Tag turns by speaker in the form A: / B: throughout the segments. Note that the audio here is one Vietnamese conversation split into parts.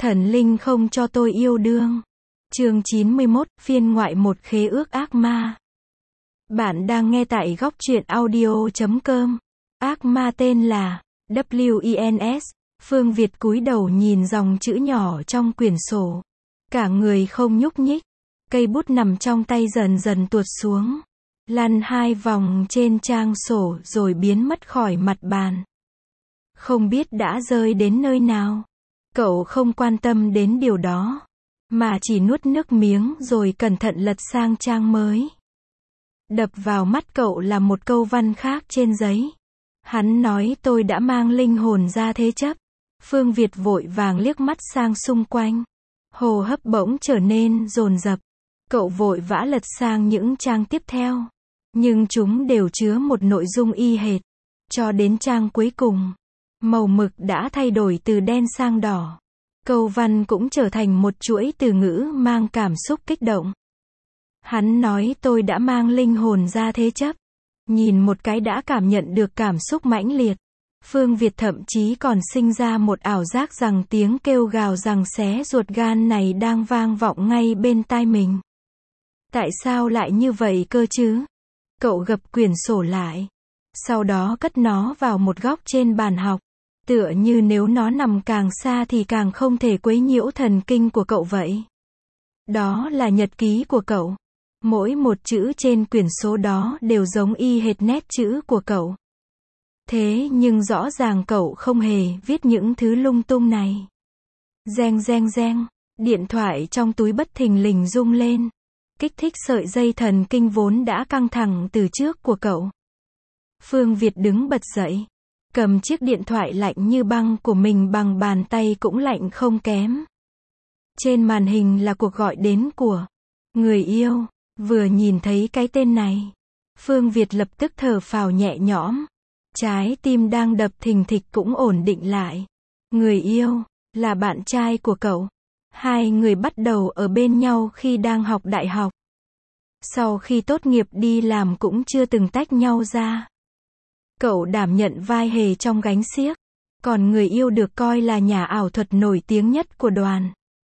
A: Thần linh không cho tôi yêu đương. Chương 91, phiên ngoại một khế ước ác ma. Bạn đang nghe tại góc truyện audio.com. Ác ma tên là WINS. Phương Việt cúi đầu nhìn dòng chữ nhỏ trong quyển sổ. Cả người không nhúc nhích. Cây bút nằm trong tay dần dần tuột xuống. Lăn 2 vòng trên trang sổ rồi biến mất khỏi mặt bàn. Không biết đã rơi đến nơi nào. Cậu không quan tâm đến điều đó, mà chỉ nuốt nước miếng rồi cẩn thận lật sang trang mới. Đập vào mắt cậu là một câu văn khác trên giấy. Hắn nói tôi đã mang linh hồn ra thế chấp. Phương Việt vội vàng liếc mắt sang xung quanh. Hô hấp bỗng trở nên dồn dập. Cậu vội vã lật sang những trang tiếp theo. Nhưng chúng đều chứa một nội dung y hệt. Cho đến trang cuối cùng, màu mực đã thay đổi từ đen sang đỏ. Câu văn cũng trở thành một chuỗi từ ngữ mang cảm xúc kích động. Hắn nói tôi đã mang linh hồn ra thế chấp. Nhìn một cái đã cảm nhận được cảm xúc mãnh liệt. Phương Việt thậm chí còn sinh ra một ảo giác rằng tiếng kêu gào rằng xé ruột gan này đang vang vọng ngay bên tai mình. Tại sao lại như vậy cơ chứ? Cậu gập quyển sổ lại. Sau đó cất nó vào một góc trên bàn học. Tựa như nếu nó nằm càng xa thì càng không thể quấy nhiễu thần kinh của cậu vậy. Đó là nhật ký của cậu. Mỗi một chữ trên quyển số đó đều giống y hệt nét chữ của cậu. Thế nhưng rõ ràng cậu không hề viết những thứ lung tung này. Reng reng reng, điện thoại trong túi bất thình lình rung lên. Kích thích sợi dây thần kinh vốn đã căng thẳng từ trước của cậu. Phương Việt đứng bật dậy. Cầm chiếc điện thoại lạnh như băng của mình bằng bàn tay cũng lạnh không kém. Trên màn hình là cuộc gọi đến của người yêu. Vừa nhìn thấy cái tên này, Phương Việt lập tức thở phào nhẹ nhõm. Trái tim đang đập thình thịch cũng ổn định lại. Người yêu, là bạn trai của cậu. Hai người bắt đầu ở bên nhau khi đang học đại học. Sau khi tốt nghiệp đi làm cũng chưa từng tách nhau ra. Cậu đảm nhận vai hề trong gánh xiếc. Còn người yêu được coi là nhà ảo thuật nổi tiếng nhất của đoàn.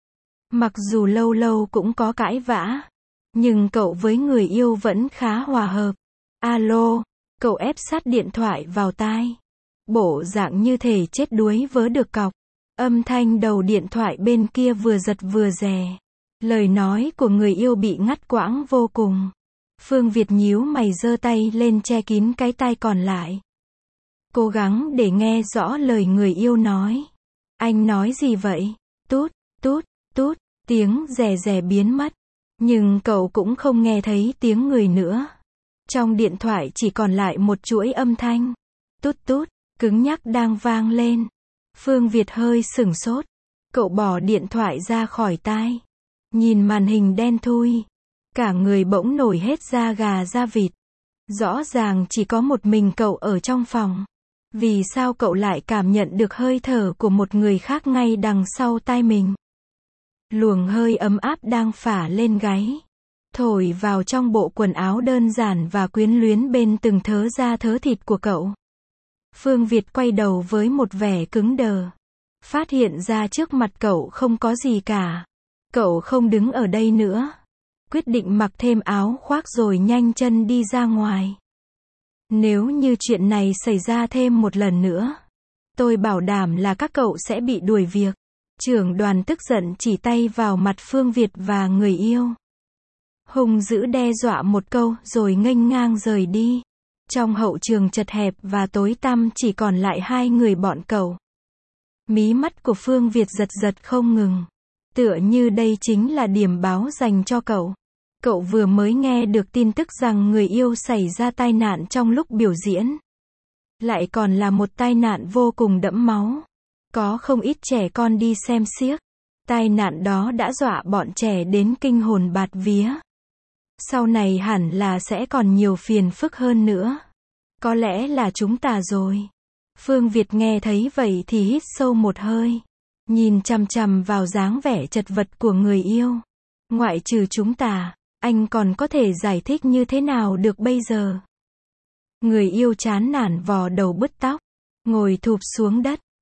A: Mặc dù lâu lâu cũng có cãi vã, nhưng cậu với người yêu vẫn khá hòa hợp. Alo, cậu ép sát điện thoại vào tai. Bộ dạng như thể chết đuối vớ được cọc. Âm thanh đầu điện thoại bên kia vừa giật vừa rè. Lời nói của người yêu bị ngắt quãng vô cùng. Phương Việt nhíu mày giơ tay lên che kín cái tai còn lại. Cố gắng để nghe rõ lời người yêu nói. Anh nói gì vậy? Tút, tút, tút, tiếng rè rè biến mất. Nhưng cậu cũng không nghe thấy tiếng người nữa. Trong điện thoại chỉ còn lại một chuỗi âm thanh. Tút tút, cứng nhắc đang vang lên. Phương Việt hơi sửng sốt. Cậu bỏ điện thoại ra khỏi tai. Nhìn màn hình đen thui. Cả người bỗng nổi hết da gà da vịt. Rõ ràng chỉ có một mình cậu ở trong phòng. Vì sao cậu lại cảm nhận được hơi thở của một người khác ngay đằng sau tai mình? Luồng hơi ấm áp đang phả lên gáy. Thổi vào trong bộ quần áo đơn giản và quyến luyến bên từng thớ da thớ thịt của cậu. Phương Việt quay đầu với một vẻ cứng đờ. Phát hiện ra trước mặt cậu không có gì cả. Cậu không đứng ở đây nữa. Quyết định mặc thêm áo khoác rồi nhanh chân đi ra ngoài. Nếu như chuyện này xảy ra thêm một lần nữa, tôi bảo đảm là các cậu sẽ bị đuổi việc. Trưởng đoàn tức giận chỉ tay vào mặt Phương Việt và người yêu. Hung dữ đe dọa một câu rồi nghênh ngang rời đi. Trong hậu trường chật hẹp và tối tăm chỉ còn lại hai người bọn cậu. Mí mắt của Phương Việt giật giật không ngừng. Tựa như đây chính là điểm báo dành cho cậu. Cậu vừa mới nghe được tin tức rằng người yêu xảy ra tai nạn trong lúc biểu diễn. Lại còn là một tai nạn vô cùng đẫm máu. Có không ít trẻ con đi xem xiếc. Tai nạn đó đã dọa bọn trẻ đến kinh hồn bạt vía. Sau này hẳn là sẽ còn nhiều phiền phức hơn nữa. Có lẽ là chúng ta rồi. Phương Việt nghe thấy vậy thì hít sâu một hơi. Nhìn chằm chằm vào dáng vẻ chật vật của người yêu. Ngoại trừ chúng ta, anh còn có thể giải thích như thế nào được bây giờ? Người yêu chán nản vò đầu bứt tóc. Ngồi thụp xuống đất.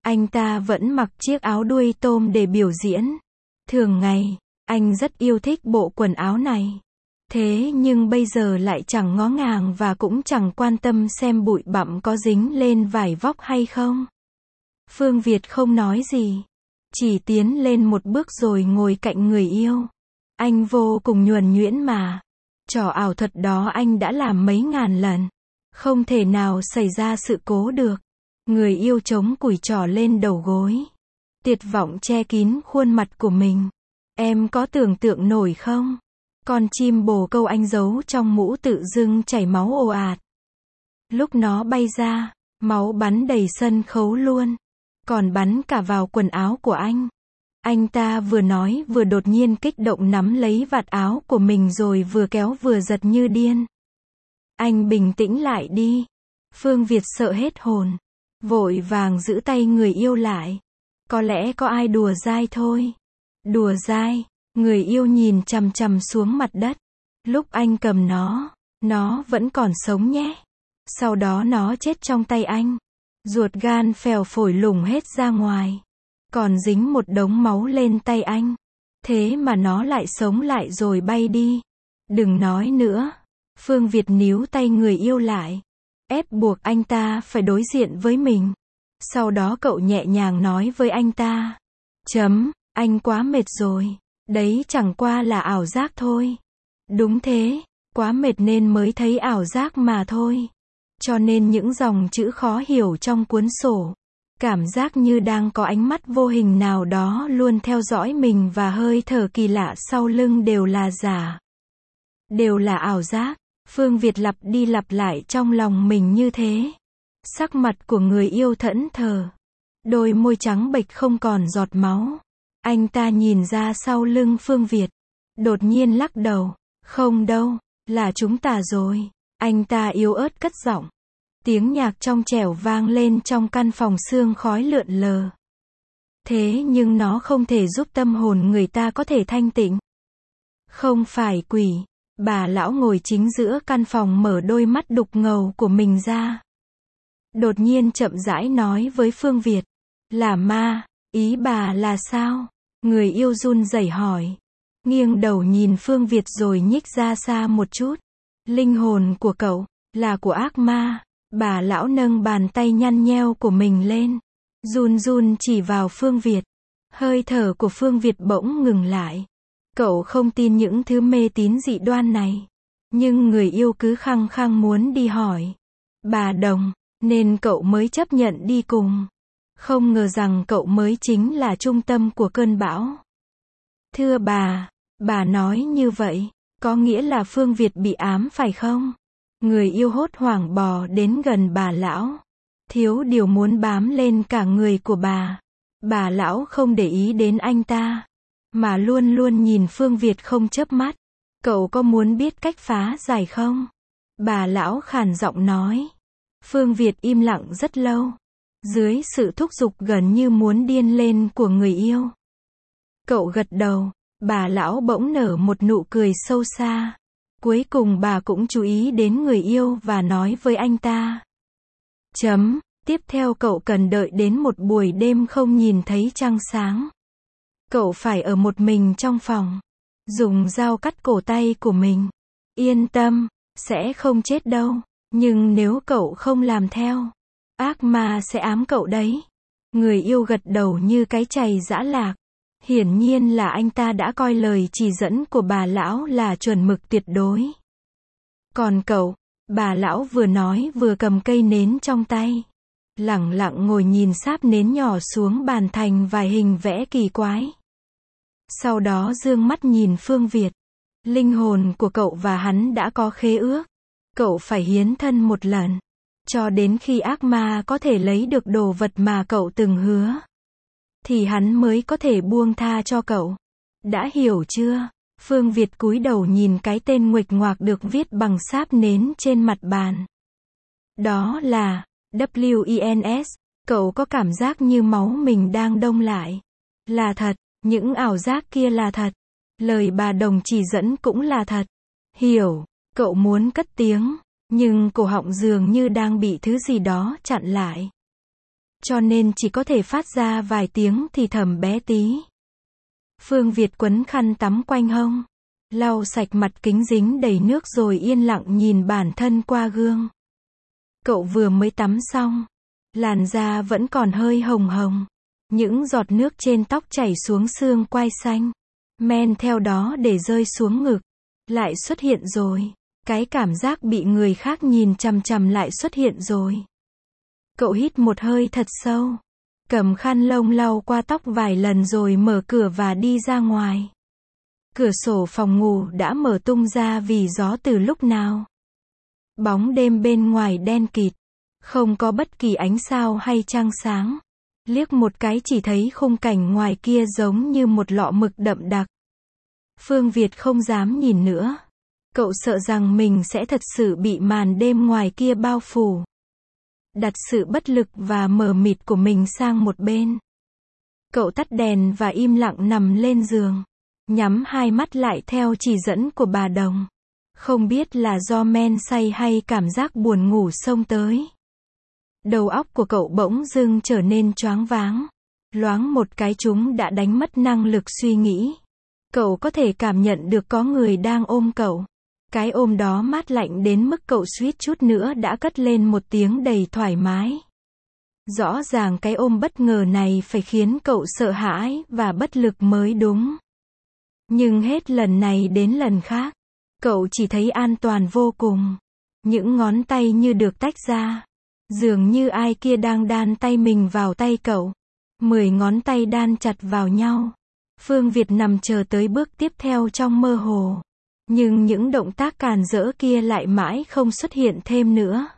A: Anh ta vẫn mặc chiếc áo đuôi tôm để biểu diễn. Thường ngày, anh rất yêu thích bộ quần áo này. Thế nhưng bây giờ lại chẳng ngó ngàng và cũng chẳng quan tâm xem bụi bặm có dính lên vải vóc hay không. Phương Việt không nói gì, chỉ tiến lên một bước rồi ngồi cạnh người yêu. Anh vô cùng nhuần nhuyễn mà. Trò ảo thuật đó anh đã làm mấy ngàn lần. Không thể nào xảy ra sự cố được. Người yêu chống cùi trỏ lên đầu gối. Tuyệt vọng che kín khuôn mặt của mình. Em có tưởng tượng nổi không? Con chim bồ câu anh giấu trong mũ tự dưng chảy máu ồ ạt. Lúc nó bay ra, máu bắn đầy sân khấu luôn. Còn bắn cả vào quần áo của anh. Anh ta vừa nói vừa đột nhiên kích động nắm lấy vạt áo của mình rồi vừa kéo vừa giật như điên. Anh bình tĩnh lại đi. Phương Việt sợ hết hồn. Vội vàng giữ tay người yêu lại. Có lẽ có ai đùa dai thôi. Đùa dai. Người yêu nhìn chằm chằm xuống mặt đất. Lúc anh cầm nó vẫn còn sống nhé. Sau đó nó chết trong tay anh. Ruột gan phèo phổi lủng hết ra ngoài. Còn dính một đống máu lên tay anh. Thế mà nó lại sống lại rồi bay đi. Đừng nói nữa. Phương Việt níu tay người yêu lại. Ép buộc anh ta phải đối diện với mình. Sau đó cậu nhẹ nhàng nói với anh ta. Anh quá mệt rồi. Đấy chẳng qua là ảo giác thôi. Đúng thế, quá mệt nên mới thấy ảo giác mà thôi. Cho nên những dòng chữ khó hiểu trong cuốn sổ. Cảm giác như đang có ánh mắt vô hình nào đó luôn theo dõi mình và hơi thở kỳ lạ sau lưng đều là giả. Đều là ảo giác. Phương Việt lặp đi lặp lại trong lòng mình như thế. Sắc mặt của người yêu thẫn thờ. Đôi môi trắng bệch không còn giọt máu. Anh ta nhìn ra sau lưng Phương Việt. Đột nhiên lắc đầu. Không đâu, là chúng ta rồi. Anh ta yếu ớt cất giọng. Tiếng nhạc trong trẻo vang lên trong căn phòng sương khói lượn lờ. Thế nhưng nó không thể giúp tâm hồn người ta có thể thanh tịnh. Không phải quỷ. Bà lão ngồi chính giữa căn phòng mở đôi mắt đục ngầu của mình ra. Đột nhiên chậm rãi nói với Phương Việt. Là ma, ý bà là sao? Người yêu run rẩy hỏi. Nghiêng đầu nhìn Phương Việt rồi nhích ra xa một chút. Linh hồn của cậu, là của ác ma. Bà lão nâng bàn tay nhăn nheo của mình lên. Run run chỉ vào Phương Việt. Hơi thở của Phương Việt bỗng ngừng lại. Cậu không tin những thứ mê tín dị đoan này. Nhưng người yêu cứ khăng khăng muốn đi hỏi. Bà Đồng, nên cậu mới chấp nhận đi cùng. Không ngờ rằng cậu mới chính là trung tâm của cơn bão. Thưa bà nói như vậy, có nghĩa là Phương Việt bị ám phải không? Người yêu hốt hoảng bò đến gần bà lão. Thiếu điều muốn bám lên cả người của bà. Bà lão không để ý đến anh ta, mà luôn luôn nhìn Phương Việt không chớp mắt. Cậu có muốn biết cách phá giải không? Bà lão khàn giọng nói. Phương Việt im lặng rất lâu. Dưới sự thúc giục gần như muốn điên lên của người yêu. Cậu gật đầu. Bà lão bỗng nở một nụ cười sâu xa. Cuối cùng bà cũng chú ý đến người yêu và nói với anh ta. Tiếp theo cậu cần đợi đến một buổi đêm không nhìn thấy trăng sáng. Cậu phải ở một mình trong phòng. Dùng dao cắt cổ tay của mình. Yên tâm, sẽ không chết đâu. Nhưng nếu cậu không làm theo, ác ma sẽ ám cậu đấy. Người yêu gật đầu như cái chày giã lạc. Hiển nhiên là anh ta đã coi lời chỉ dẫn của bà lão là chuẩn mực tuyệt đối. Còn cậu, bà lão vừa nói vừa cầm cây nến trong tay. Lẳng lặng ngồi nhìn sáp nến nhỏ xuống bàn thành vài hình vẽ kỳ quái. Sau đó dương mắt nhìn Phương Việt. Linh hồn của cậu và hắn đã có khế ước. Cậu phải hiến thân một lần. Cho đến khi ác ma có thể lấy được đồ vật mà cậu từng hứa. Thì hắn mới có thể buông tha cho cậu. Đã hiểu chưa? Phương Việt cúi đầu nhìn cái tên nguệch ngoạc được viết bằng sáp nến trên mặt bàn. Đó là WINS. Cậu có cảm giác như máu mình đang đông lại. Là thật, những ảo giác kia là thật. Lời bà Đồng chỉ dẫn cũng là thật. Hiểu, cậu muốn cất tiếng, nhưng cổ họng dường như đang bị thứ gì đó chặn lại. cho nên chỉ có thể phát ra vài tiếng thì thầm bé tí. Phương Việt quấn khăn tắm quanh hông, lau sạch mặt kính dính đầy nước rồi yên lặng nhìn bản thân qua gương. Cậu vừa mới tắm xong, làn da vẫn còn hơi hồng hồng, những giọt nước trên tóc chảy xuống xương quai xanh, men theo đó để rơi xuống ngực, lại xuất hiện rồi. Cái cảm giác bị người khác nhìn chằm chằm lại xuất hiện rồi. Cậu hít một hơi thật sâu, cầm khăn lông lau qua tóc vài lần rồi mở cửa và đi ra ngoài. Cửa sổ phòng ngủ đã mở tung ra vì gió từ lúc nào. Bóng đêm bên ngoài đen kịt, không có bất kỳ ánh sao hay trăng sáng. Liếc một cái chỉ thấy khung cảnh ngoài kia giống như một lọ mực đậm đặc. Phương Việt không dám nhìn nữa. Cậu sợ rằng mình sẽ thật sự bị màn đêm ngoài kia bao phủ. Đặt sự bất lực và mờ mịt của mình sang một bên. Cậu tắt đèn và im lặng nằm lên giường, nhắm hai mắt lại theo chỉ dẫn của bà Đồng. Không biết là do men say hay cảm giác buồn ngủ xông tới. Đầu óc của cậu bỗng dưng trở nên choáng váng. Loáng một cái chúng đã đánh mất năng lực suy nghĩ. Cậu có thể cảm nhận được có người đang ôm cậu. Cái ôm đó mát lạnh đến mức cậu suýt chút nữa đã cất lên một tiếng đầy thoải mái. Rõ ràng cái ôm bất ngờ này phải khiến cậu sợ hãi và bất lực mới đúng. Nhưng hết lần này đến lần khác, cậu chỉ thấy an toàn vô cùng. Những ngón tay như được tách ra. Dường như ai kia đang đan tay mình vào tay cậu. 10 ngón tay đan chặt vào nhau. Phương Việt nằm chờ tới bước tiếp theo trong mơ hồ. Nhưng những động tác càn rỡ kia lại mãi không xuất hiện thêm nữa.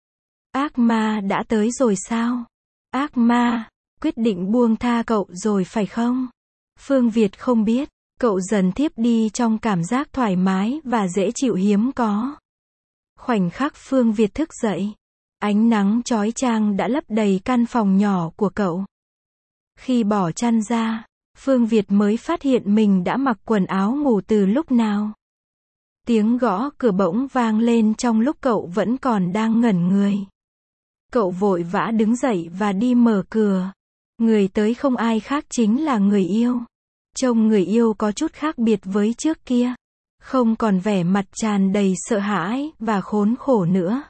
A: Ác ma đã tới rồi sao? Ác ma, quyết định buông tha cậu rồi phải không? Phương Việt không biết, cậu dần thiếp đi trong cảm giác thoải mái và dễ chịu hiếm có. Khoảnh khắc Phương Việt thức dậy, ánh nắng chói chang đã lấp đầy căn phòng nhỏ của cậu. Khi bỏ chăn ra, Phương Việt mới phát hiện mình đã mặc quần áo ngủ từ lúc nào. Tiếng gõ cửa bỗng vang lên trong lúc cậu vẫn còn đang ngẩn người. Cậu vội vã đứng dậy và đi mở cửa. Người tới không ai khác chính là người yêu. Trông người yêu có chút khác biệt với trước kia. Không còn vẻ mặt tràn đầy sợ hãi và khốn khổ nữa.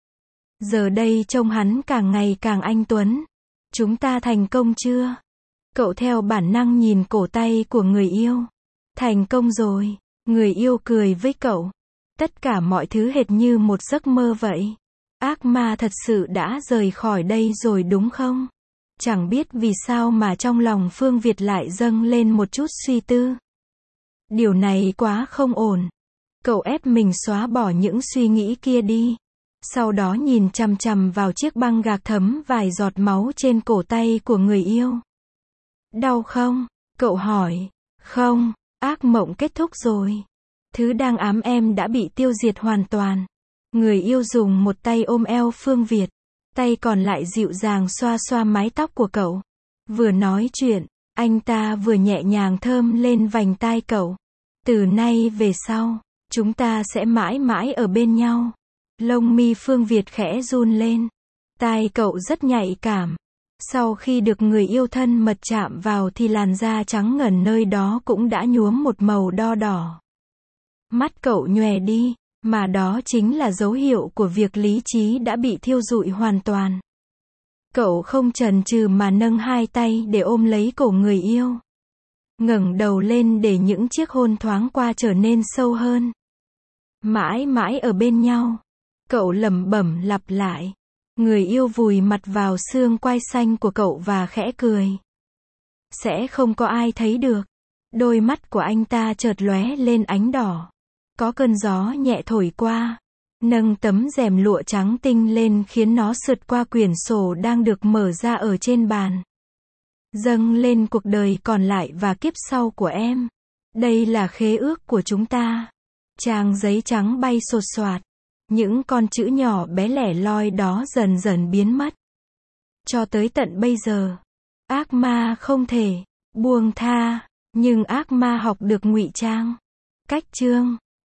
A: Giờ đây trông hắn càng ngày càng anh tuấn. Chúng ta thành công chưa? Cậu theo bản năng nhìn cổ tay của người yêu. Thành công rồi. Người yêu cười với cậu. Tất cả mọi thứ hệt như một giấc mơ vậy. Ác ma thật sự đã rời khỏi đây rồi đúng không? Chẳng biết vì sao mà trong lòng Phương Việt lại dâng lên một chút suy tư. Điều này quá không ổn. Cậu ép mình xóa bỏ những suy nghĩ kia đi. Sau đó nhìn chằm chằm vào chiếc băng gạc thấm vài giọt máu trên cổ tay của người yêu. Đau không? Cậu hỏi. Không, ác mộng kết thúc rồi. Thứ đang ám em đã bị tiêu diệt hoàn toàn. Người yêu dùng một tay ôm eo Phương Việt. Tay còn lại dịu dàng xoa xoa mái tóc của cậu. Vừa nói chuyện, anh ta vừa nhẹ nhàng thơm lên vành tai cậu. Từ nay về sau, chúng ta sẽ mãi mãi ở bên nhau. Lông mi Phương Việt khẽ run lên. Tai cậu rất nhạy cảm. Sau khi được người yêu thân mật chạm vào thì làn da trắng ngần nơi đó cũng đã nhuốm một màu đo đỏ. Mắt cậu nhòe đi, mà đó chính là dấu hiệu của việc lý trí đã bị thiêu rụi hoàn toàn. Cậu không chần chừ mà nâng hai tay để ôm lấy cổ người yêu. Ngẩng đầu lên để những chiếc hôn thoáng qua trở nên sâu hơn. Mãi mãi ở bên nhau. Cậu lẩm bẩm lặp lại. Người yêu vùi mặt vào xương quai xanh của cậu và khẽ cười. Sẽ không có ai thấy được. Đôi mắt của anh ta chợt lóe lên ánh đỏ. Có cơn gió nhẹ thổi qua. Nâng tấm rèm lụa trắng tinh lên khiến nó sượt qua quyển sổ đang được mở ra ở trên bàn. Dâng lên cuộc đời còn lại và kiếp sau của em. Đây là khế ước của chúng ta. Trang giấy trắng bay xột xoạt. Những con chữ nhỏ bé lẻ loi đó dần dần biến mất. Cho tới tận bây giờ, ác ma không thể buông tha, nhưng ác ma học được ngụy trang. Cách chương